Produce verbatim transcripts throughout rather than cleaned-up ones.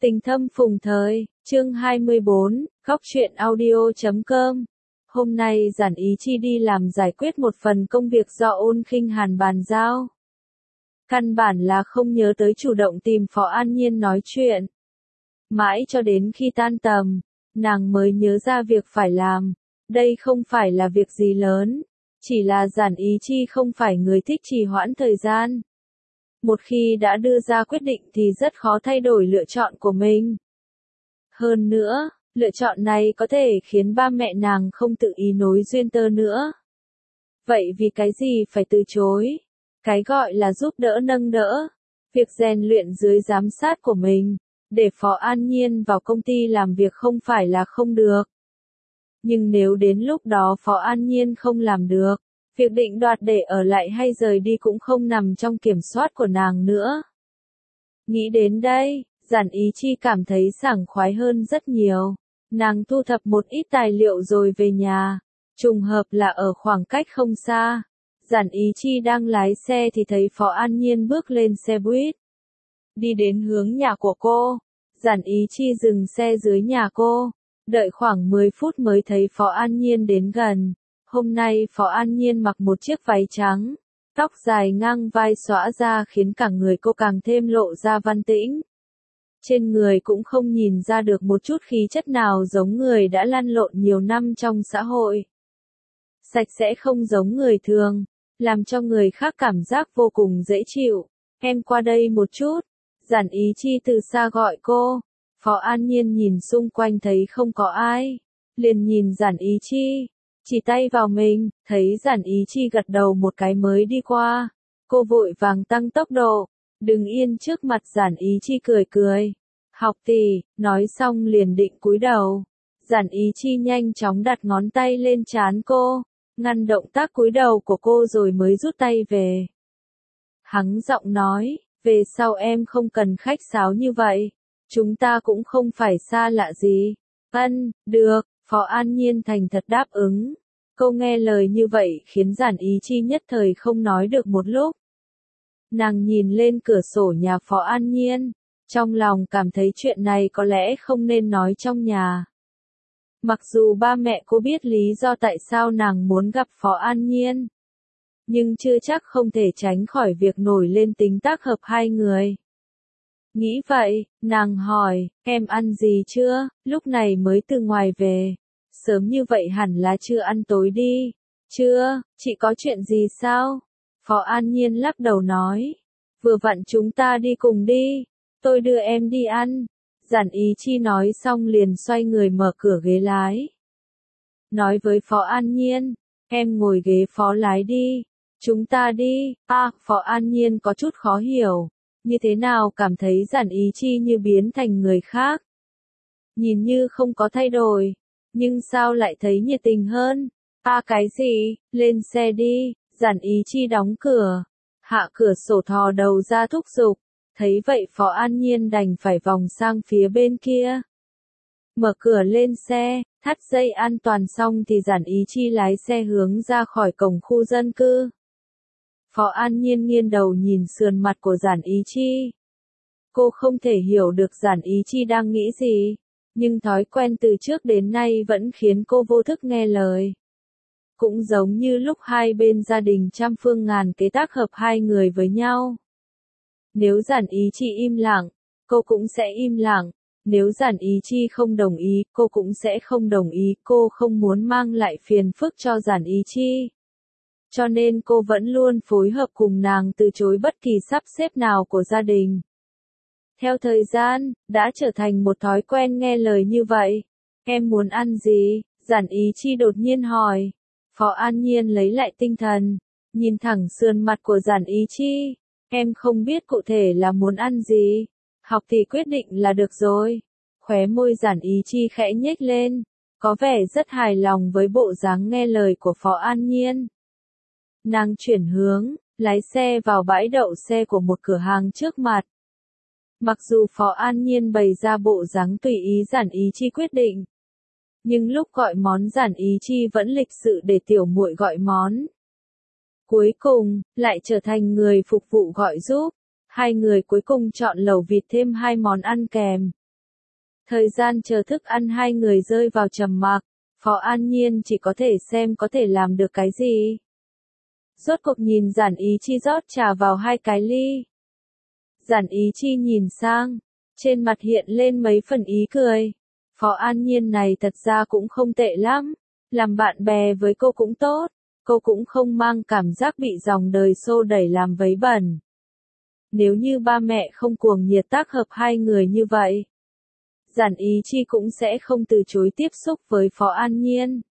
Tình thâm phùng thời, chương hai mươi bốn, góc truyện audio chấm com. Hôm nay Giản Ý Chi đi làm giải quyết một phần công việc do Ôn Khinh Hàn bàn giao. Căn bản là không nhớ tới chủ động tìm Phó An Nhiên nói chuyện. Mãi cho đến khi tan tầm, nàng mới nhớ ra việc phải làm. Đây không phải là việc gì lớn, chỉ là Giản Ý Chi không phải người thích trì hoãn thời gian. Một khi đã đưa ra quyết định thì rất khó thay đổi lựa chọn của mình. Hơn nữa, lựa chọn này có thể khiến ba mẹ nàng không tự ý nối duyên tơ nữa. Vậy vì cái gì phải từ chối? Cái gọi là giúp đỡ nâng đỡ, việc rèn luyện dưới giám sát của mình, để Phó An Nhiên vào công ty làm việc không phải là không được. Nhưng nếu đến lúc đó Phó An Nhiên không làm được, việc định đoạt để ở lại hay rời đi cũng không nằm trong kiểm soát của nàng nữa. Nghĩ đến đây, Giản Ý Chi cảm thấy sảng khoái hơn rất nhiều. Nàng thu thập một ít tài liệu rồi về nhà. Trùng hợp là ở khoảng cách không xa. Giản Ý Chi đang lái xe thì thấy Phó An Nhiên bước lên xe buýt. Đi đến hướng nhà của cô. Giản Ý Chi dừng xe dưới nhà cô. Đợi khoảng mười phút mới thấy Phó An Nhiên đến gần. Hôm nay Phó An Nhiên mặc một chiếc váy trắng, tóc dài ngang vai xõa ra khiến cả người cô càng thêm lộ ra văn tĩnh. Trên người cũng không nhìn ra được một chút khí chất nào giống người đã lăn lộn nhiều năm trong xã hội. Sạch sẽ không giống người thường, làm cho người khác cảm giác vô cùng dễ chịu. Em qua đây một chút, Giản Ý Chi từ xa gọi cô. Phó An Nhiên nhìn xung quanh thấy không có ai, liền nhìn Giản Ý Chi. Chỉ tay vào mình, thấy Giản Ý Chi gật đầu một cái mới đi qua. Cô vội vàng tăng tốc độ, đứng yên trước mặt Giản Ý Chi cười cười. Học tỷ, nói xong liền định cúi đầu. Giản Ý Chi nhanh chóng đặt ngón tay lên trán cô, ngăn động tác cúi đầu của cô rồi mới rút tay về. Hắng giọng nói, về sau em không cần khách sáo như vậy, chúng ta cũng không phải xa lạ gì. Ân, được. Phó An Nhiên thành thật đáp ứng. Câu nghe lời như vậy khiến Giản Ý Chi nhất thời không nói được một lúc. Nàng nhìn lên cửa sổ nhà Phó An Nhiên, trong lòng cảm thấy chuyện này có lẽ không nên nói trong nhà. Mặc dù ba mẹ cô biết lý do tại sao nàng muốn gặp Phó An Nhiên, nhưng chưa chắc không thể tránh khỏi việc nổi lên tính tác hợp hai người. Nghĩ vậy, nàng hỏi, em ăn gì chưa, lúc này mới từ ngoài về. Sớm như vậy hẳn là chưa ăn tối đi. Chưa, chị có chuyện gì sao? Phó An Nhiên lắc đầu nói. Vừa vặn chúng ta đi cùng đi. Tôi đưa em đi ăn. Giản Ý Chi nói xong liền xoay người mở cửa ghế lái. Nói với Phó An Nhiên, em ngồi ghế phó lái đi. Chúng ta đi. À, Phó An Nhiên có chút khó hiểu. Như thế nào cảm thấy Giản Ý Chi như biến thành người khác. Nhìn như không có thay đổi. Nhưng sao lại thấy nhiệt tình hơn? À cái gì, lên xe đi. Giản Ý Chi đóng cửa, hạ cửa sổ thò đầu ra thúc giục. Thấy vậy Phó An Nhiên đành phải vòng sang phía bên kia. Mở cửa lên xe, thắt dây an toàn xong thì Giản Ý Chi lái xe hướng ra khỏi cổng khu dân cư. Phó An Nhiên nghiêng đầu nhìn sườn mặt của Giản Ý Chi. Cô không thể hiểu được Giản Ý Chi đang nghĩ gì. Nhưng thói quen từ trước đến nay vẫn khiến cô vô thức nghe lời. Cũng giống như lúc hai bên gia đình trăm phương ngàn kế tác hợp hai người với nhau. Nếu Giản Ý Chi im lặng, cô cũng sẽ im lặng. Nếu Giản Ý Chi không đồng ý, cô cũng sẽ không đồng ý. Cô không muốn mang lại phiền phức cho Giản Ý Chi. Cho nên cô vẫn luôn phối hợp cùng nàng từ chối bất kỳ sắp xếp nào của gia đình. Theo thời gian, đã trở thành một thói quen nghe lời như vậy. Em muốn ăn gì? Giản Ý Chi đột nhiên hỏi. Phó An Nhiên lấy lại tinh thần, nhìn thẳng sườn mặt của Giản Ý Chi. Em không biết cụ thể là muốn ăn gì. Học thì quyết định là được rồi. Khóe môi Giản Ý Chi khẽ nhếch lên, có vẻ rất hài lòng với bộ dáng nghe lời của Phó An Nhiên. Nàng chuyển hướng, lái xe vào bãi đậu xe của một cửa hàng trước mặt. Mặc dù Phó An Nhiên bày ra bộ dáng tùy ý Giản Ý Chi quyết định, nhưng lúc gọi món Giản Ý Chi vẫn lịch sự để tiểu muội gọi món. Cuối cùng, lại trở thành người phục vụ gọi giúp. Hai người cuối cùng chọn lẩu vịt thêm hai món ăn kèm. Thời gian chờ thức ăn hai người rơi vào trầm mặc, Phó An Nhiên chỉ có thể xem có thể làm được cái gì. Rốt cuộc nhìn Giản Ý Chi rót trà vào hai cái ly. Giản Ý Chi nhìn sang, trên mặt hiện lên mấy phần ý cười. Phó An Nhiên này thật ra cũng không tệ lắm, làm bạn bè với cô cũng tốt, cô cũng không mang cảm giác bị dòng đời xô đẩy làm vấy bẩn. Nếu như ba mẹ không cuồng nhiệt tác hợp hai người như vậy, Giản Ý Chi cũng sẽ không từ chối tiếp xúc với Phó An Nhiên.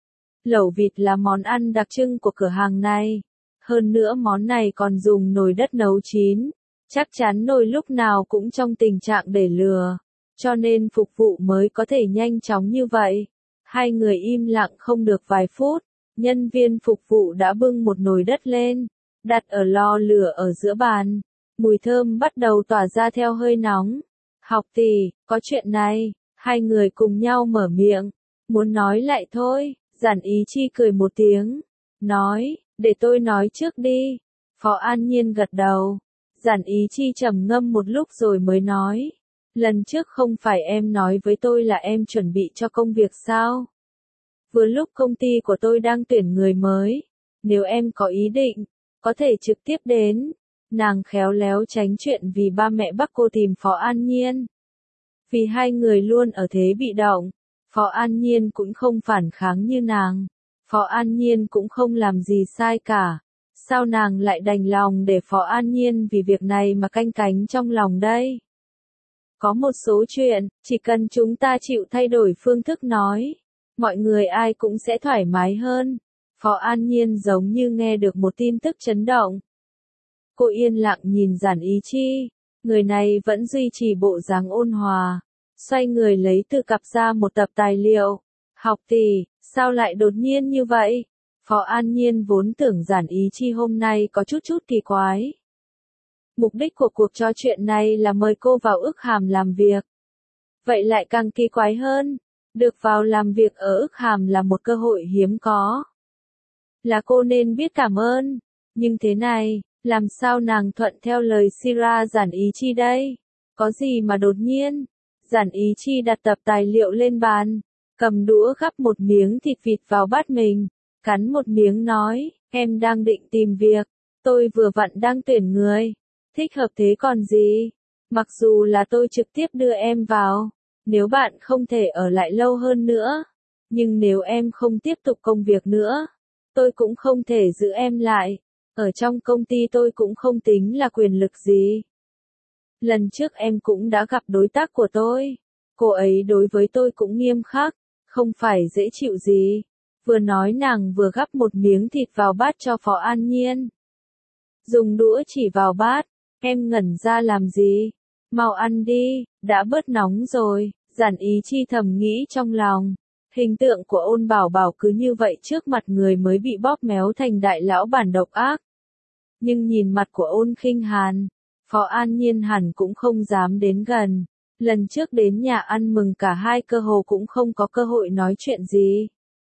Lẩu vịt là món ăn đặc trưng của cửa hàng này, hơn nữa món này còn dùng nồi đất nấu chín, chắc chắn nồi lúc nào cũng trong tình trạng để lửa, cho nên phục vụ mới có thể nhanh chóng như vậy. Hai người im lặng không được vài phút, nhân viên phục vụ đã bưng một nồi đất lên, đặt ở lò lửa ở giữa bàn. Mùi thơm bắt đầu tỏa ra theo hơi nóng. Học tỷ, có chuyện này, hai người cùng nhau mở miệng, muốn nói lại thôi. Giản Ý Chi cười một tiếng, nói, để tôi nói trước đi. Phó An Nhiên gật đầu. Giản Ý Chi trầm ngâm một lúc rồi mới nói, lần trước không phải em nói với tôi là em chuẩn bị cho công việc sao? Vừa lúc công ty của tôi đang tuyển người mới, nếu em có ý định, có thể trực tiếp đến. Nàng khéo léo tránh chuyện vì ba mẹ bắt cô tìm Phó An Nhiên. Vì hai người luôn ở thế bị động, Phó An Nhiên cũng không phản kháng như nàng. Phó An Nhiên cũng không làm gì sai cả. Sao nàng lại đành lòng để Phó An Nhiên vì việc này mà canh cánh trong lòng đây? Có một số chuyện, chỉ cần chúng ta chịu thay đổi phương thức nói, mọi người ai cũng sẽ thoải mái hơn. Phó An Nhiên giống như nghe được một tin tức chấn động. Cô yên lặng nhìn Giản Ý Chi, người này vẫn duy trì bộ dáng ôn hòa, xoay người lấy từ cặp ra một tập tài liệu. Học tỷ, sao lại đột nhiên như vậy? Phó An Nhiên vốn tưởng Giản Ý Chi hôm nay có chút chút kỳ quái. Mục đích của cuộc trò chuyện này là mời cô vào Ức Hàm làm việc. Vậy lại càng kỳ quái hơn, được vào làm việc ở Ức Hàm là một cơ hội hiếm có. Là cô nên biết cảm ơn, nhưng thế này, làm sao nàng thuận theo lời Sira Giản Ý Chi đây? Có gì mà đột nhiên? Giản Ý Chi đặt tập tài liệu lên bàn, cầm đũa gắp một miếng thịt vịt vào bát mình, cắn một miếng nói, em đang định tìm việc, tôi vừa vặn đang tuyển người, thích hợp thế còn gì? Mặc dù là tôi trực tiếp đưa em vào, nếu bạn không thể ở lại lâu hơn nữa, nhưng nếu em không tiếp tục công việc nữa, tôi cũng không thể giữ em lại. Ở trong công ty tôi cũng không tính là quyền lực gì. Lần trước em cũng đã gặp đối tác của tôi. Cô ấy đối với tôi cũng nghiêm khắc, không phải dễ chịu gì. Vừa nói nàng vừa gắp một miếng thịt vào bát cho Phó An Nhiên. Dùng đũa chỉ vào bát, em ngẩn ra làm gì? Mau ăn đi, đã bớt nóng rồi. Giản Ý Chi thầm nghĩ trong lòng. Hình tượng của Ôn Bảo Bảo cứ như vậy trước mặt người mới bị bóp méo thành đại lão bản độc ác. Nhưng nhìn mặt của Ôn Khinh Hàn, Phó An Nhiên hẳn cũng không dám đến gần. Lần trước đến nhà ăn mừng cả hai cơ hồ cũng không có cơ hội nói chuyện gì.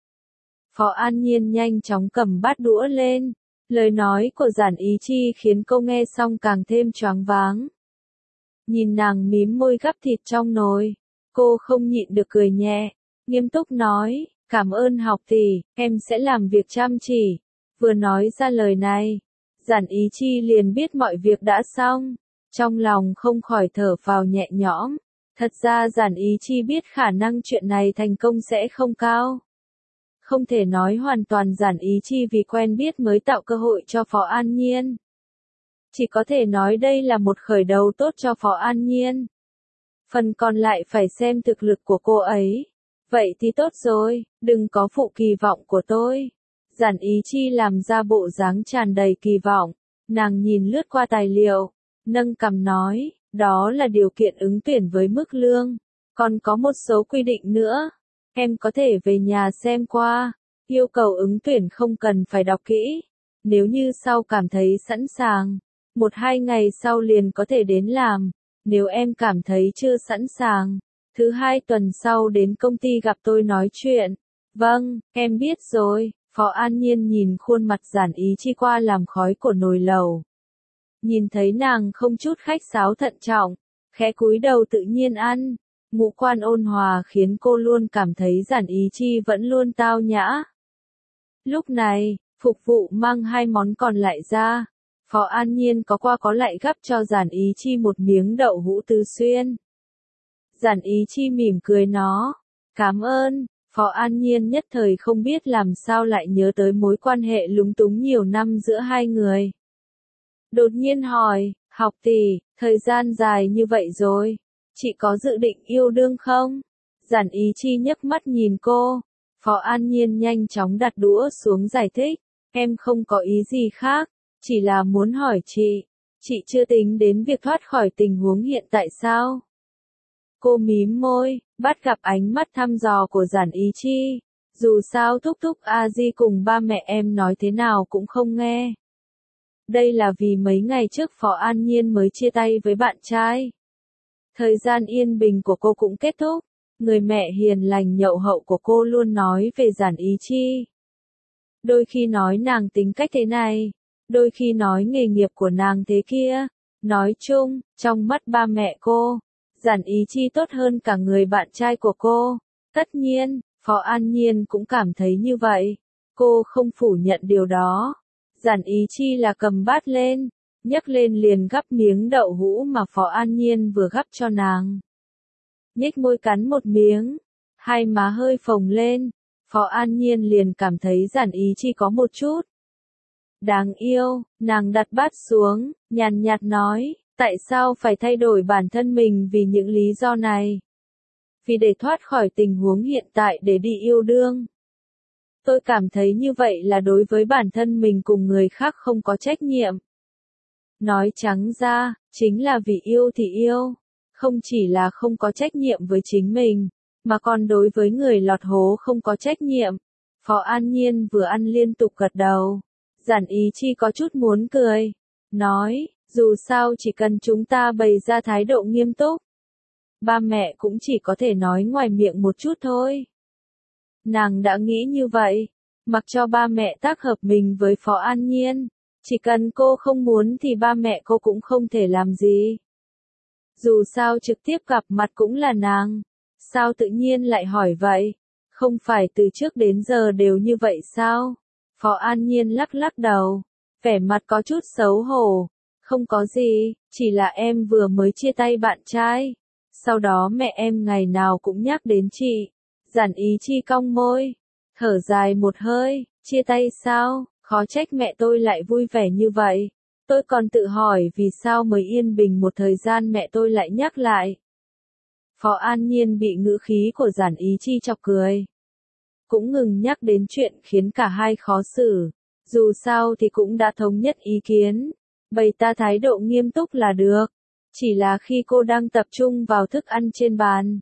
Phó An Nhiên nhanh chóng cầm bát đũa lên. Lời nói của Giản Ý Chi khiến cô nghe xong càng thêm choáng váng. Nhìn nàng mím môi gắp thịt trong nồi, cô không nhịn được cười nhẹ, nghiêm túc nói, cảm ơn học tỷ, em sẽ làm việc chăm chỉ. Vừa nói ra lời này, Giản Ý Chi liền biết mọi việc đã xong, trong lòng không khỏi thở phào nhẹ nhõm. Thật ra Giản Ý Chi biết khả năng chuyện này thành công sẽ không cao. Không thể nói hoàn toàn Giản Ý Chi vì quen biết mới tạo cơ hội cho Phó An Nhiên. Chỉ có thể nói đây là một khởi đầu tốt cho Phó An Nhiên. Phần còn lại phải xem thực lực của cô ấy. Vậy thì tốt rồi, đừng có phụ kỳ vọng của tôi. Giản Ý Chi làm ra bộ dáng tràn đầy kỳ vọng. Nàng nhìn lướt qua tài liệu, nâng cằm nói, đó là điều kiện ứng tuyển với mức lương. Còn có một số quy định nữa. Em có thể về nhà xem qua. Yêu cầu ứng tuyển không cần phải đọc kỹ. Nếu như sau cảm thấy sẵn sàng, một hai ngày sau liền có thể đến làm. Nếu em cảm thấy chưa sẵn sàng, thứ hai tuần sau đến công ty gặp tôi nói chuyện. Vâng, em biết rồi. Phó An Nhiên nhìn khuôn mặt Giản Ý Chi qua làm khói của nồi lẩu. Nhìn thấy nàng không chút khách sáo thận trọng, khẽ cúi đầu tự nhiên ăn. Ngũ quan ôn hòa khiến cô luôn cảm thấy Giản Ý Chi vẫn luôn tao nhã. Lúc này, phục vụ mang hai món còn lại ra. Phó An Nhiên có qua có lại gắp cho Giản Ý Chi một miếng đậu hũ tứ xuyên. Giản Ý Chi mỉm cười nó. Cảm ơn. Phó An Nhiên nhất thời không biết làm sao lại nhớ tới mối quan hệ lúng túng nhiều năm giữa hai người. Đột nhiên hỏi, học tỷ, thời gian dài như vậy rồi, chị có dự định yêu đương không? Giản Ý Chi nhấc mắt nhìn cô. Phó An Nhiên nhanh chóng đặt đũa xuống giải thích, em không có ý gì khác, chỉ là muốn hỏi chị, chị chưa tính đến việc thoát khỏi tình huống hiện tại sao? Cô mím môi, bắt gặp ánh mắt thăm dò của Giản Ý Chi. Dù sao thúc thúc A Di cùng ba mẹ em nói thế nào cũng không nghe. Đây là vì mấy ngày trước Phó An Nhiên mới chia tay với bạn trai. Thời gian yên bình của cô cũng kết thúc. Người mẹ hiền lành nhậu hậu của cô luôn nói về Giản Ý Chi. Đôi khi nói nàng tính cách thế này, đôi khi nói nghề nghiệp của nàng thế kia. Nói chung, trong mắt ba mẹ cô, Giản Ý Chi tốt hơn cả người bạn trai của cô. Tất nhiên, Phó An Nhiên cũng cảm thấy như vậy. Cô không phủ nhận điều đó. Giản Ý Chi là cầm bát lên, nhấc lên liền gắp miếng đậu hũ mà Phó An Nhiên vừa gắp cho nàng. Nhếch môi cắn một miếng, hai má hơi phồng lên, Phó An Nhiên liền cảm thấy Giản Ý Chi có một chút đáng yêu. Nàng đặt bát xuống, nhàn nhạt nói, tại sao phải thay đổi bản thân mình vì những lý do này? Vì để thoát khỏi tình huống hiện tại để đi yêu đương. Tôi cảm thấy như vậy là đối với bản thân mình cùng người khác không có trách nhiệm. Nói trắng ra, chính là vì yêu thì yêu. Không chỉ là không có trách nhiệm với chính mình, mà còn đối với người lọt hố không có trách nhiệm. Phó An Nhiên vừa ăn liên tục gật đầu. Giản Ý Chi có chút muốn cười. Nói, dù sao chỉ cần chúng ta bày ra thái độ nghiêm túc. Ba mẹ cũng chỉ có thể nói ngoài miệng một chút thôi. Nàng đã nghĩ như vậy. Mặc cho ba mẹ tác hợp mình với Phó An Nhiên. Chỉ cần cô không muốn thì ba mẹ cô cũng không thể làm gì. Dù sao trực tiếp gặp mặt cũng là nàng. Sao tự nhiên lại hỏi vậy? Không phải từ trước đến giờ đều như vậy sao? Phó An Nhiên lắc lắc đầu. Vẻ mặt có chút xấu hổ. Không có gì, chỉ là em vừa mới chia tay bạn trai. Sau đó mẹ em ngày nào cũng nhắc đến chị. Giản Ý Chi cong môi. Thở dài một hơi, chia tay sao? Khó trách mẹ tôi lại vui vẻ như vậy. Tôi còn tự hỏi vì sao mới yên bình một thời gian mẹ tôi lại nhắc lại. Phó An Nhiên bị ngữ khí của Giản Ý Chi chọc cười. Cũng ngừng nhắc đến chuyện khiến cả hai khó xử. Dù sao thì cũng đã thống nhất ý kiến. Bày ta thái độ nghiêm túc là được. Chỉ là khi cô đang tập trung vào thức ăn trên bàn.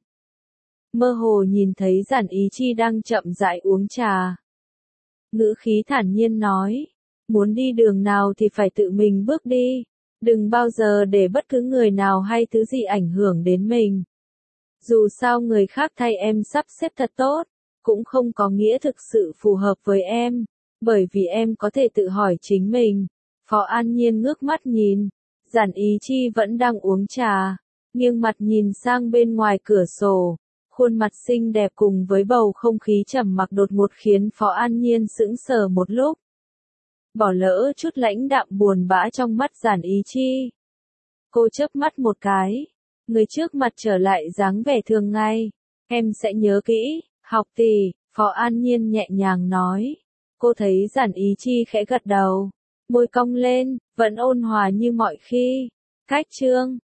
Mơ hồ nhìn thấy Giản Ý Chi đang chậm rãi uống trà. Ngữ khí thản nhiên nói. Muốn đi đường nào thì phải tự mình bước đi. Đừng bao giờ để bất cứ người nào hay thứ gì ảnh hưởng đến mình. Dù sao người khác thay em sắp xếp thật tốt, cũng không có nghĩa thực sự phù hợp với em. Bởi vì em có thể tự hỏi chính mình. Phó An Nhiên ngước mắt nhìn. Giản Ý Chi vẫn đang uống trà. Nghiêng mặt nhìn sang bên ngoài cửa sổ. Khuôn mặt xinh đẹp cùng với bầu không khí trầm mặc đột ngột khiến Phó An Nhiên sững sờ một lúc. Bỏ lỡ chút lãnh đạm buồn bã trong mắt Giản Ý Chi. Cô chớp mắt một cái. Người trước mặt trở lại dáng vẻ thường ngày. Em sẽ nhớ kỹ, học tỷ, Phó An Nhiên nhẹ nhàng nói. Cô thấy Giản Ý Chi khẽ gật đầu. Môi cong lên, vẫn ôn hòa như mọi khi. Cách chương.